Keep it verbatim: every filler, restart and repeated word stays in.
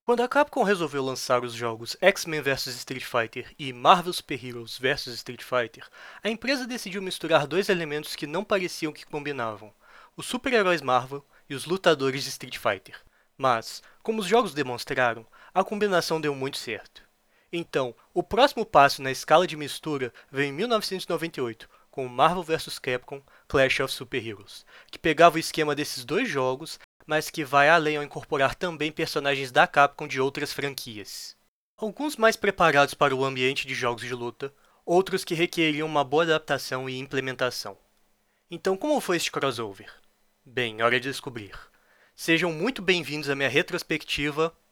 Quando a Capcom resolveu lançar os jogos X-Men versus. Street Fighter e Marvel Super Heroes versus. Street Fighter, a empresa decidiu misturar dois elementos que não pareciam que combinavam: os super-heróis Marvel e os lutadores de Street Fighter. Mas, como os jogos demonstraram, a combinação deu muito certo. Então, o próximo passo na escala de mistura veio em mil novecentos e noventa e oito, com o Marvel versus. Capcom Clash of Super Heroes, que pegava o esquema desses dois jogos, mas que vai além ao incorporar também personagens da Capcom de outras franquias. Alguns mais preparados para o ambiente de jogos de luta, outros que requeriam uma boa adaptação e implementação. Então, como foi este crossover? Bem, hora de descobrir. Sejam muito bem-vindos à minha retrospectiva